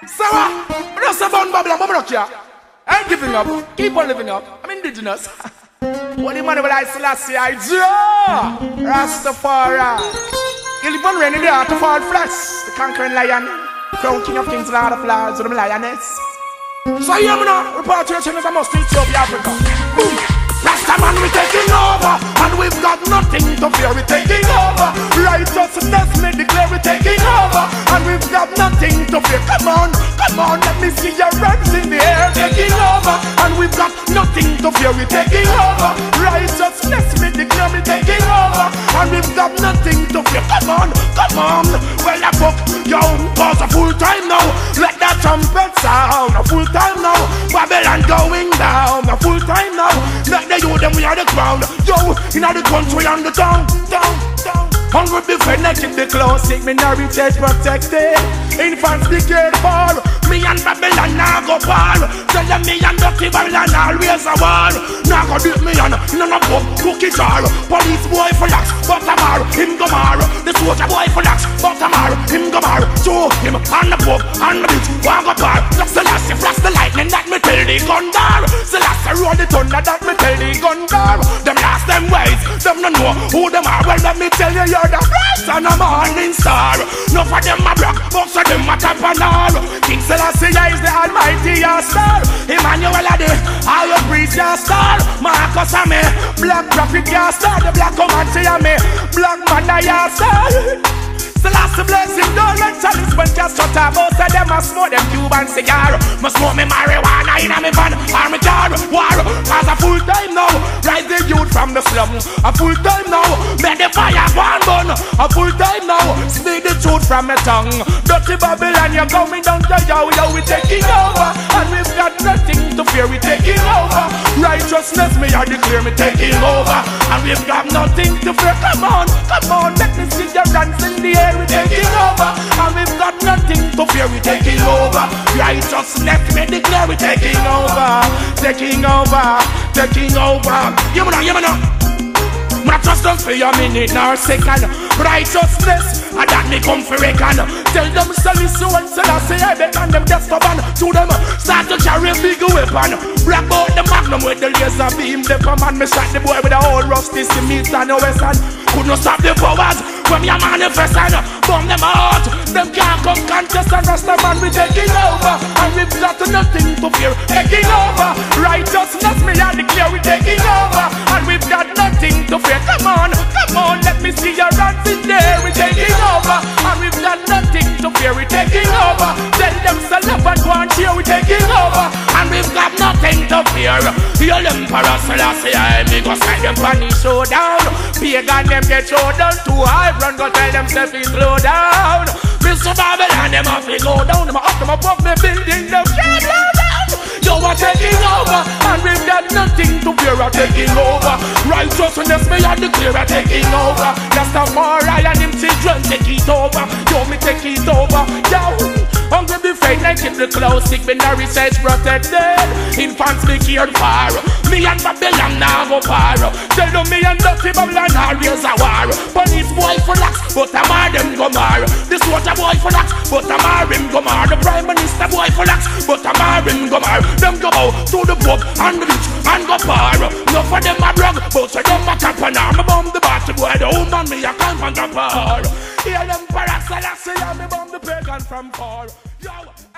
So just a bun bubble, I'm not here. I ain't giving up. Keep on living up. I'm indigenous. What the man will I Selassie I do? Rastafari. You'll live on rainy day to fall flesh. The conquering lion. Crown king of kings, lord of lords, with the lioness. So here we now, repatriation is a must in Ethiopia, Africa. Boom! Rastaman, we taking over, and we've got nothing to fear, we taking over. Righteousness, we declare we taking over, and we've got nothing to fear. Come on, let me see your hands in the air, taking over, and we've got nothing to fear, we taking over. Righteousness, we declare we taking over, and we've got nothing to fear. Come on, well I book yo, cause a full time now. Let that trumpet sound, a full time now. Babylon going down, a full time now. Let the youth them we are the crown. Yo, in the country and the town. Hungry defender, keep the classic minority protected. Infants be cared for. Me and Babylon now go par. Tell them me and Dirty Babylon always a war. Now go beat me and none of them cookie jar. Police boy for lax, but Tamar, him go mar. The soldier boy for lax, but Tamar, him go mar. Show him on the pub, on the beach, walk up bar. Flash the lash, flash the lightning, that me tell the gun dar. Selassie roll the thunder, that me tell the gun dar. Them last them ways, them no know who them are. Well let me tell you, you're the bright and a morning star. No for them a black, most of them a top and all. King Selassie is the almighty star. Emmanuel are the higher priest star. Marcus are me, black prophet star. The black comanche are me, black man I star. Selassie bless him, don't let chalice when just shut up. Most of them a smoke them Cuban cigar. Must smoke me marijuana in a me van or me car. War, cause a full time now. Rise the youth from the slum. A full time now. Make the fire burn. A full time now. Speak the truth from my tongue. Dirty Babylon, you're coming down to yo, we taking over. And we've got nothing to fear, we taking over. Righteousness, me I declare, me taking over. And we've got nothing to fear. Come on, let me see your hands in the air. We taking over, and we've got nothing to fear. We taking over. Righteousness, me declare we taking over, taking over. You know. Not just don't for a minute nor a second. Righteousness, and that me come for reckon. Tell them Selassie and Selassie I bet and them just stubborn. To them start to carry a big weapon. Black out the magnum with the laser beam. The command me shot the boy with a whole rusty cement and a western. Couldn't stop the powers when you're manifesting. Bomb them out, them can't come contest. And Rastaman we taking over, and we've got nothing to fear. Taking over, righteousness me I declare we taking over, and we've got nothing to fear. Come on, let me see your hands in there. We taking over, and we've got nothing to fear. We taking over. Tell them sell up and go and cheer. We taking over, and we've got nothing to fear. The Emperor Selassie I me go side them on the showdown. Pagan them get showdown too high. Run go tell them step in slow down. Mr. Babylon them have to go down. Them up them above me building them can't go down. You are taking over, and we've got nothing to fear. Are taking over. Righteousness me and declare are taking over. Rastafari and him children take it over. Yo me take it over. Yo. Hungry be fed, I keep the clothes sick, but no research protected. Infants be cared for. Me and Babylon now go far. Tell them me and Dirty Babylon always a war. Police boy for lax, but a mar them go mar. The soldier boy for lax, but a mar him go mar. The Prime Minister boy for lax, but a mar him go mar. Them go out to the pub and the beach and go far. No for them a drug, but for them a cap and arm. Me bomb the battle boy, the woman me a come from the bar. Hear them Selassie and me bomb the pagan from far. Yo.